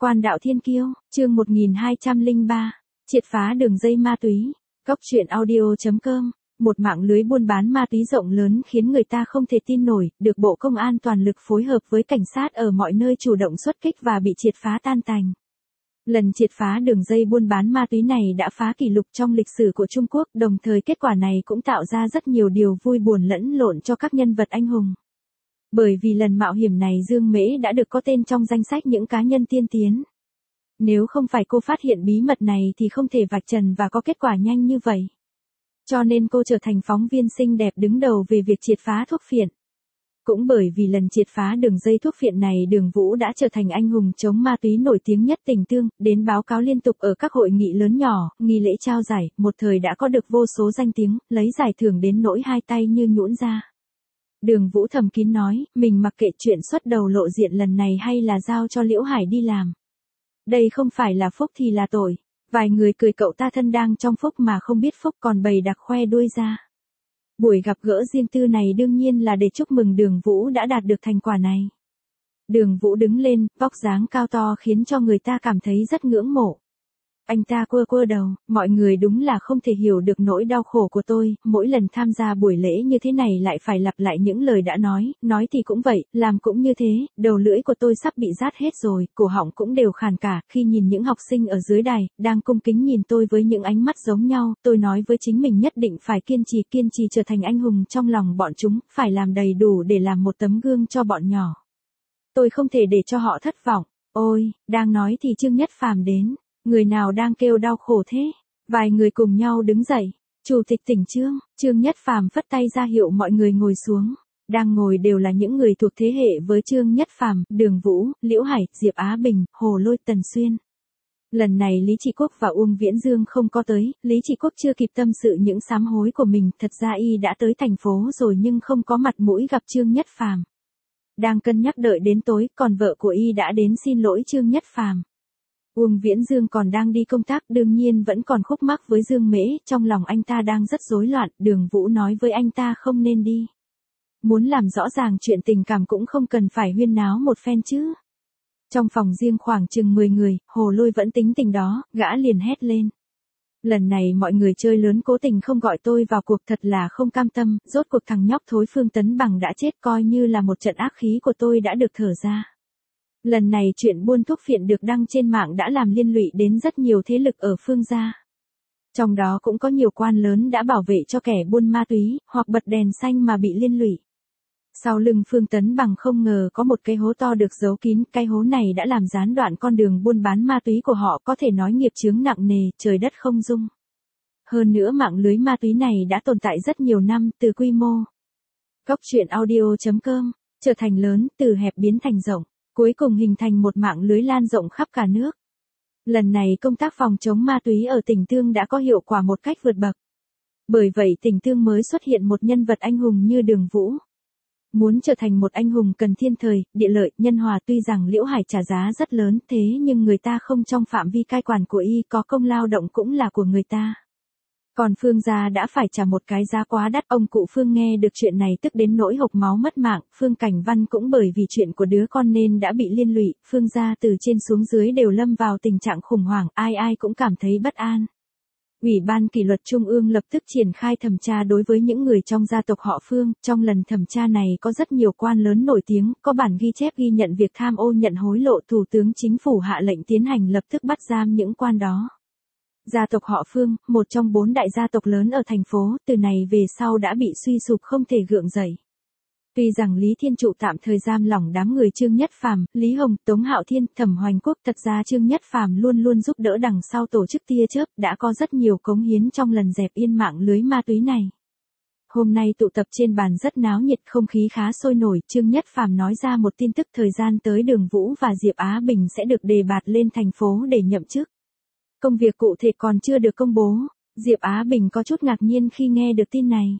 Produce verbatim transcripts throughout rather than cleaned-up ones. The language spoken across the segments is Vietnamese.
Quan đạo thiên kiêu, chương một nghìn hai trăm lẻ ba, triệt phá đường dây ma túy. Cóc truyện audio chấm com, một mạng lưới buôn bán ma túy rộng lớn khiến người ta không thể tin nổi, được Bộ Công an toàn lực phối hợp với cảnh sát ở mọi nơi chủ động xuất kích và bị triệt phá tan tành. Lần triệt phá đường dây buôn bán ma túy này đã phá kỷ lục trong lịch sử của Trung Quốc, đồng thời kết quả này cũng tạo ra rất nhiều điều vui buồn lẫn lộn cho các nhân vật anh hùng. Bởi vì lần mạo hiểm này Dương Mễ đã được có tên trong danh sách những cá nhân tiên tiến. Nếu không phải cô phát hiện bí mật này thì không thể vạch trần và có kết quả nhanh như vậy. Cho nên cô trở thành phóng viên xinh đẹp đứng đầu về việc triệt phá thuốc phiện. Cũng bởi vì lần triệt phá đường dây thuốc phiện này, Đường Vũ đã trở thành anh hùng chống ma túy nổi tiếng nhất Tình Tương, đến báo cáo liên tục ở các hội nghị lớn nhỏ, nghi lễ trao giải, một thời đã có được vô số danh tiếng, lấy giải thưởng đến nỗi hai tay như nhũn ra. Đường Vũ thầm kín nói, mình mặc kệ chuyện xuất đầu lộ diện lần này hay là giao cho Liễu Hải đi làm. Đây không phải là phúc thì là tội. Vài người cười cậu ta thân đang trong phúc mà không biết phúc còn bày đặc khoe đuôi ra. Buổi gặp gỡ riêng tư này đương nhiên là để chúc mừng Đường Vũ đã đạt được thành quả này. Đường Vũ đứng lên, vóc dáng cao to khiến cho người ta cảm thấy rất ngưỡng mộ. Anh ta quơ quơ đầu, mọi người đúng là không thể hiểu được nỗi đau khổ của tôi, mỗi lần tham gia buổi lễ như thế này lại phải lặp lại những lời đã nói, nói thì cũng vậy, làm cũng như thế, đầu lưỡi của tôi sắp bị rát hết rồi, cổ họng cũng đều khàn cả, khi nhìn những học sinh ở dưới đài, đang cung kính nhìn tôi với những ánh mắt giống nhau, tôi nói với chính mình nhất định phải kiên trì, kiên trì trở thành anh hùng trong lòng bọn chúng, phải làm đầy đủ để làm một tấm gương cho bọn nhỏ. Tôi không thể để cho họ thất vọng. Ôi, đang nói thì Trương Nhất Phàm đến. Người nào đang kêu đau khổ thế? Vài người cùng nhau đứng dậy. Chủ tịch tỉnh Trương, Trương Nhất Phàm phất tay ra hiệu mọi người ngồi xuống. Đang ngồi đều là những người thuộc thế hệ với Trương Nhất Phàm, Đường Vũ, Liễu Hải, Diệp Á Bình, Hồ Lôi, Tần Xuyên. Lần này Lý Trị Quốc và Uông Viễn Dương không có tới, Lý Trị Quốc chưa kịp tâm sự những sám hối của mình, thật ra y đã tới thành phố rồi nhưng không có mặt mũi gặp Trương Nhất Phàm. Đang cân nhắc đợi đến tối, còn vợ của y đã đến xin lỗi Trương Nhất Phàm. Uông Viễn Dương còn đang đi công tác, đương nhiên vẫn còn khúc mắc với Dương Mễ, trong lòng anh ta đang rất rối loạn, Đường Vũ nói với anh ta không nên đi. Muốn làm rõ ràng chuyện tình cảm cũng không cần phải huyên náo một phen chứ. Trong phòng riêng khoảng chừng mười người, Hồ Lôi vẫn tính tình đó, gã liền hét lên. Lần này mọi người chơi lớn cố tình không gọi tôi vào cuộc, thật là không cam tâm, rốt cuộc thằng nhóc thối Phương Tấn Bằng đã chết, coi như là một trận ác khí của tôi đã được thở ra. Lần này chuyện buôn thuốc phiện được đăng trên mạng đã làm liên lụy đến rất nhiều thế lực ở Phương gia. Trong đó cũng có nhiều quan lớn đã bảo vệ cho kẻ buôn ma túy, hoặc bật đèn xanh mà bị liên lụy. Sau lưng Phương Tấn Bằng không ngờ có một cái hố to được giấu kín, cái hố này đã làm gián đoạn con đường buôn bán ma túy của họ, có thể nói nghiệp chướng nặng nề, trời đất không dung. Hơn nữa mạng lưới ma túy này đã tồn tại rất nhiều năm, từ quy mô Cóc truyện audio chấm com, trở thành lớn, từ hẹp biến thành rộng. Cuối cùng hình thành một mạng lưới lan rộng khắp cả nước. Lần này công tác phòng chống ma túy ở Tình Tương đã có hiệu quả một cách vượt bậc. Bởi vậy Tình Tương mới xuất hiện một nhân vật anh hùng như Đường Vũ. Muốn trở thành một anh hùng cần thiên thời, địa lợi, nhân hòa, tuy rằng Liễu Hải trả giá rất lớn, thế nhưng người ta không trong phạm vi cai quản của y, có công lao động cũng là của người ta. Còn Phương gia đã phải trả một cái giá quá đắt, ông cụ Phương nghe được chuyện này tức đến nỗi hộc máu mất mạng, Phương Cảnh Văn cũng bởi vì chuyện của đứa con nên đã bị liên lụy, Phương gia từ trên xuống dưới đều lâm vào tình trạng khủng hoảng, ai ai cũng cảm thấy bất an. Ủy ban kỷ luật Trung ương lập tức triển khai thẩm tra đối với những người trong gia tộc họ Phương, trong lần thẩm tra này có rất nhiều quan lớn nổi tiếng, có bản ghi chép ghi nhận việc tham ô nhận hối lộ, Thủ tướng Chính phủ hạ lệnh tiến hành lập tức bắt giam những quan đó. Gia tộc họ Phương, một trong bốn đại gia tộc lớn ở thành phố, từ này về sau đã bị suy sụp không thể gượng dậy. Tuy rằng Lý Thiên Trụ tạm thời giam lỏng đám người Trương Nhất Phàm, Lý Hồng, Tống Hạo Thiên, Thẩm Hoành Quốc, thật ra Trương Nhất Phàm luôn luôn giúp đỡ đằng sau tổ chức tia chớp, đã có rất nhiều cống hiến trong lần dẹp yên mạng lưới ma túy này. Hôm nay tụ tập trên bàn rất náo nhiệt, không khí khá sôi nổi, Trương Nhất Phàm nói ra một tin tức thời gian tới Đường Vũ và Diệp Á Bình sẽ được đề bạt lên thành phố để nhậm chức. Công việc cụ thể còn chưa được công bố, Diệp Á Bình có chút ngạc nhiên khi nghe được tin này.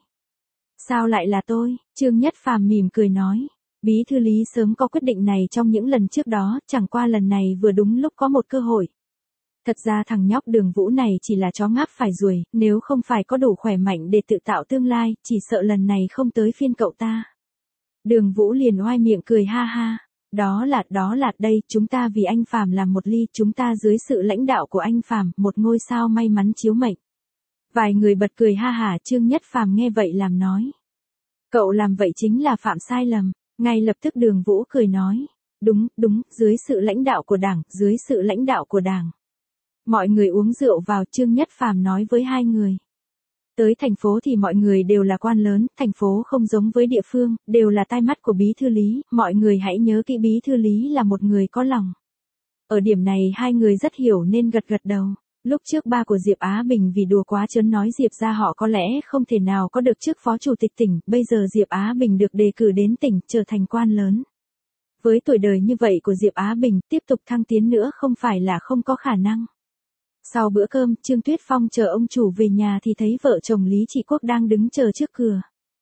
Sao lại là tôi? Trương Nhất Phàm mỉm cười nói. Bí thư Lý sớm có quyết định này trong những lần trước đó, chẳng qua lần này vừa đúng lúc có một cơ hội. Thật ra thằng nhóc Đường Vũ này chỉ là chó ngáp phải ruồi, nếu không phải có đủ khỏe mạnh để tự tạo tương lai, chỉ sợ lần này không tới phiên cậu ta. Đường Vũ liền oai miệng cười ha ha. Đó là, đó là, đây, chúng ta vì anh Phàm làm một ly, chúng ta dưới sự lãnh đạo của anh Phàm, một ngôi sao may mắn chiếu mệnh. Vài người bật cười ha hả, Trương Nhất Phàm nghe vậy làm nói. Cậu làm vậy chính là phạm sai lầm, ngay lập tức Đường Vũ cười nói. Đúng, đúng, dưới sự lãnh đạo của Đảng, dưới sự lãnh đạo của Đảng. Mọi người uống rượu vào, Trương Nhất Phàm nói với hai người. Tới thành phố thì mọi người đều là quan lớn, thành phố không giống với địa phương, đều là tai mắt của bí thư Lý, mọi người hãy nhớ kỹ bí thư Lý là một người có lòng. Ở điểm này hai người rất hiểu nên gật gật đầu. Lúc trước ba của Diệp Á Bình vì đùa quá trớn nói Diệp ra họ có lẽ không thể nào có được chức phó chủ tịch tỉnh, bây giờ Diệp Á Bình được đề cử đến tỉnh, trở thành quan lớn. Với tuổi đời như vậy của Diệp Á Bình, tiếp tục thăng tiến nữa không phải là không có khả năng. Sau bữa cơm, Trương Tuyết Phong chờ ông chủ về nhà thì thấy vợ chồng Lý Trị Quốc đang đứng chờ trước cửa.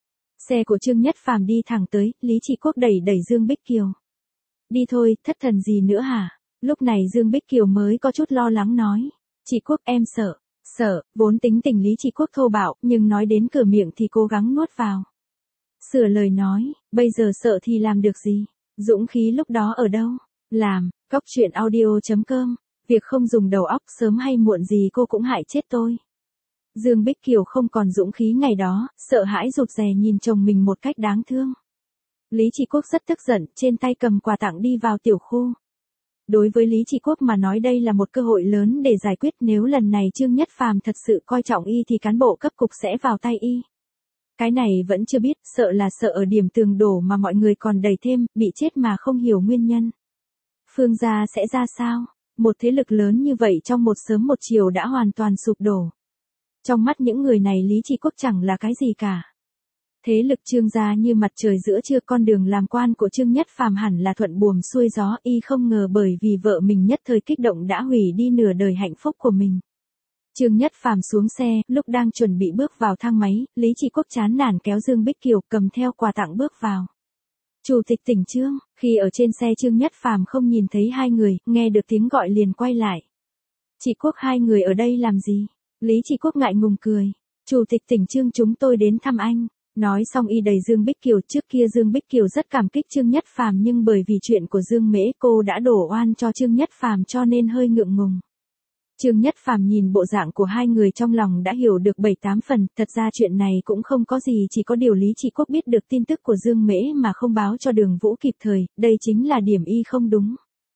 Xe của Trương Nhất Phàm đi thẳng tới, Lý Trị Quốc đẩy đẩy Dương Bích Kiều. Đi thôi, thất thần gì nữa hả? Lúc này Dương Bích Kiều mới có chút lo lắng nói. Trị Quốc em sợ, sợ, vốn tính tình Lý Trị Quốc thô bạo, nhưng nói đến cửa miệng thì cố gắng nuốt vào. Sửa lời nói, bây giờ sợ thì làm được gì? Dũng khí lúc đó ở đâu? Làm, Cóc Truyện Audio chấm com. Việc không dùng đầu óc sớm hay muộn gì cô cũng hại chết tôi. Dương Bích Kiều không còn dũng khí ngày đó, sợ hãi rụt rè nhìn chồng mình một cách đáng thương. Lý Trị Quốc rất tức giận, trên tay cầm quà tặng đi vào tiểu khu. Đối với Lý Trị Quốc mà nói đây là một cơ hội lớn để giải quyết, nếu lần này Trương Nhất Phàm thật sự coi trọng y thì cán bộ cấp cục sẽ vào tay y. Cái này vẫn chưa biết, sợ là sợ ở điểm tường đổ mà mọi người còn đẩy thêm, bị chết mà không hiểu nguyên nhân. Phương gia sẽ ra sao? Một thế lực lớn như vậy trong một sớm một chiều đã hoàn toàn sụp đổ. Trong mắt những người này Lý Trị Quốc chẳng là cái gì cả. Thế lực Trương gia như mặt trời giữa trưa, con đường làm quan của Trương Nhất Phàm hẳn là thuận buồm xuôi gió, y không ngờ bởi vì vợ mình nhất thời kích động đã hủy đi nửa đời hạnh phúc của mình. Trương Nhất Phàm xuống xe, lúc đang chuẩn bị bước vào thang máy, Lý Trị Quốc chán nản kéo Dương Bích Kiều cầm theo quà tặng bước vào. Chủ tịch tỉnh Trương, khi ở trên xe Trương Nhất Phàm không nhìn thấy hai người, nghe được tiếng gọi liền quay lại. Trị Quốc hai người ở đây làm gì? Lý Trị Quốc ngại ngùng cười. Chủ tịch tỉnh Trương chúng tôi đến thăm anh. Nói xong y đẩy Dương Bích Kiều, trước kia Dương Bích Kiều rất cảm kích Trương Nhất Phàm nhưng bởi vì chuyện của Dương Mễ cô đã đổ oan cho Trương Nhất Phàm cho nên hơi ngượng ngùng. Trương Nhất Phàm nhìn bộ dạng của hai người trong lòng đã hiểu được bảy tám phần, thật ra chuyện này cũng không có gì, chỉ có điều Lý Trị Quốc biết được tin tức của Dương Mễ mà không báo cho Đường Vũ kịp thời, đây chính là điểm y không đúng.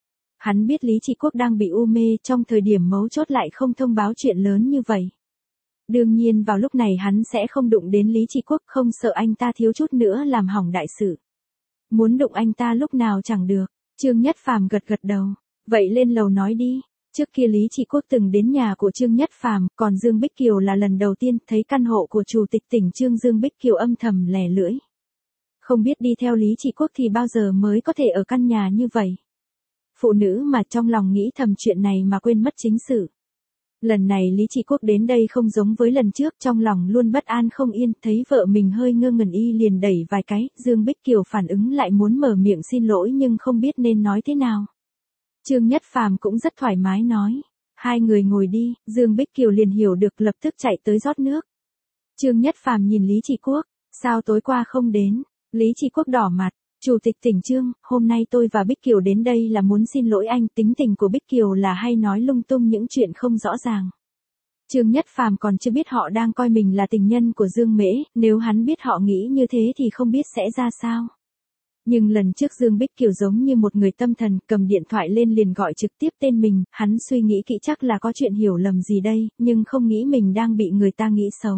Hắn biết Lý Trị Quốc đang bị u mê, trong thời điểm mấu chốt lại không thông báo chuyện lớn như vậy. Đương nhiên vào lúc này hắn sẽ không đụng đến Lý Trị Quốc, không sợ anh ta thiếu chút nữa làm hỏng đại sự. Muốn đụng anh ta lúc nào chẳng được. Trương Nhất Phàm gật gật đầu. Vậy lên lầu nói đi. Trước kia Lý Trị Quốc từng đến nhà của Trương Nhất Phàm, còn Dương Bích Kiều là lần đầu tiên thấy căn hộ của chủ tịch tỉnh Trương. Dương Bích Kiều âm thầm lẻ lưỡi. Không biết đi theo Lý Trị Quốc thì bao giờ mới có thể ở căn nhà như vậy. Phụ nữ mà trong lòng nghĩ thầm chuyện này mà quên mất chính sự. Lần này Lý Trị Quốc đến đây không giống với lần trước, trong lòng luôn bất an không yên, thấy vợ mình hơi ngơ ngẩn y liền đẩy vài cái, Dương Bích Kiều phản ứng lại muốn mở miệng xin lỗi nhưng không biết nên nói thế nào. Trương Nhất Phàm cũng rất thoải mái nói, hai người ngồi đi, Dương Bích Kiều liền hiểu được lập tức chạy tới rót nước. Trương Nhất Phàm nhìn Lý Trị Quốc, sao tối qua không đến? Lý Trị Quốc đỏ mặt. Chủ tịch tỉnh Trương, hôm nay tôi và Bích Kiều đến đây là muốn xin lỗi anh, tính tình của Bích Kiều là hay nói lung tung những chuyện không rõ ràng. Trương Nhất Phàm còn chưa biết họ đang coi mình là tình nhân của Dương Mễ, nếu hắn biết họ nghĩ như thế thì không biết sẽ ra sao. Nhưng lần trước Dương Bích Kiều giống như một người tâm thần, cầm điện thoại lên liền gọi trực tiếp tên mình, hắn suy nghĩ kỹ chắc là có chuyện hiểu lầm gì đây, nhưng không nghĩ mình đang bị người ta nghĩ xấu.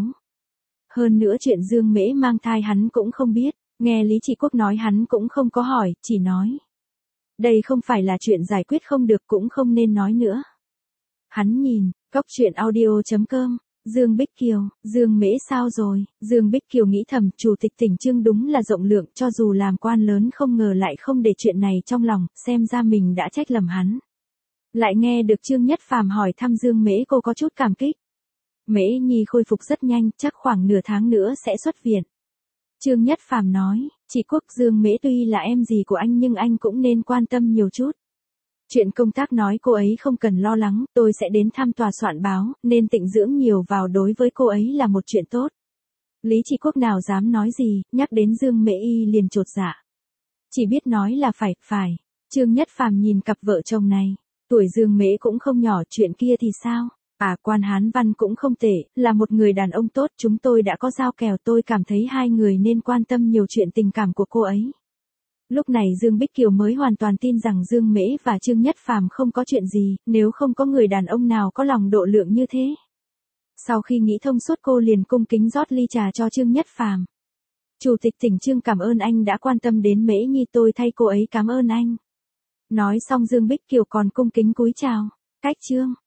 Hơn nữa chuyện Dương Mễ mang thai hắn cũng không biết. Nghe Lý Trị Quốc nói hắn cũng không có hỏi, chỉ nói. Đây không phải là chuyện giải quyết không được cũng không nên nói nữa. Hắn nhìn, Cóc Truyện Audio chấm com, Dương Bích Kiều, Dương Mễ sao rồi? Dương Bích Kiều nghĩ thầm, chủ tịch tỉnh Trương đúng là rộng lượng, cho dù làm quan lớn không ngờ lại không để chuyện này trong lòng, xem ra mình đã trách lầm hắn. Lại nghe được Trương Nhất Phàm hỏi thăm Dương Mễ, cô có chút cảm kích. Mễ Nhi khôi phục rất nhanh, chắc khoảng nửa tháng nữa sẽ xuất viện. Trương Nhất Phàm nói, Trị Quốc, Dương Mễ tuy là em gì của anh nhưng anh cũng nên quan tâm nhiều chút. Chuyện công tác nói cô ấy không cần lo lắng, tôi sẽ đến thăm tòa soạn báo, nên tịnh dưỡng nhiều vào đối với cô ấy là một chuyện tốt. Lý Trị Quốc nào dám nói gì, nhắc đến Dương Mễ y liền chột dạ. Chỉ biết nói là phải, phải, Trương Nhất Phàm nhìn cặp vợ chồng này, tuổi Dương Mễ cũng không nhỏ, chuyện kia thì sao? À, Quan Hán Văn cũng không tệ, là một người đàn ông tốt, chúng tôi đã có giao kèo, tôi cảm thấy hai người nên quan tâm nhiều chuyện tình cảm của cô ấy. Lúc này Dương Bích Kiều mới hoàn toàn tin rằng Dương Mễ và Trương Nhất Phàm không có chuyện gì, nếu không có người đàn ông nào có lòng độ lượng như thế. Sau khi nghĩ thông suốt cô liền cung kính rót ly trà cho Trương Nhất Phàm. Chủ tịch tỉnh Trương cảm ơn anh đã quan tâm đến Mễ Nhi, tôi thay cô ấy cảm ơn anh. Nói xong Dương Bích Kiều còn cung kính cúi chào. Cách Trương.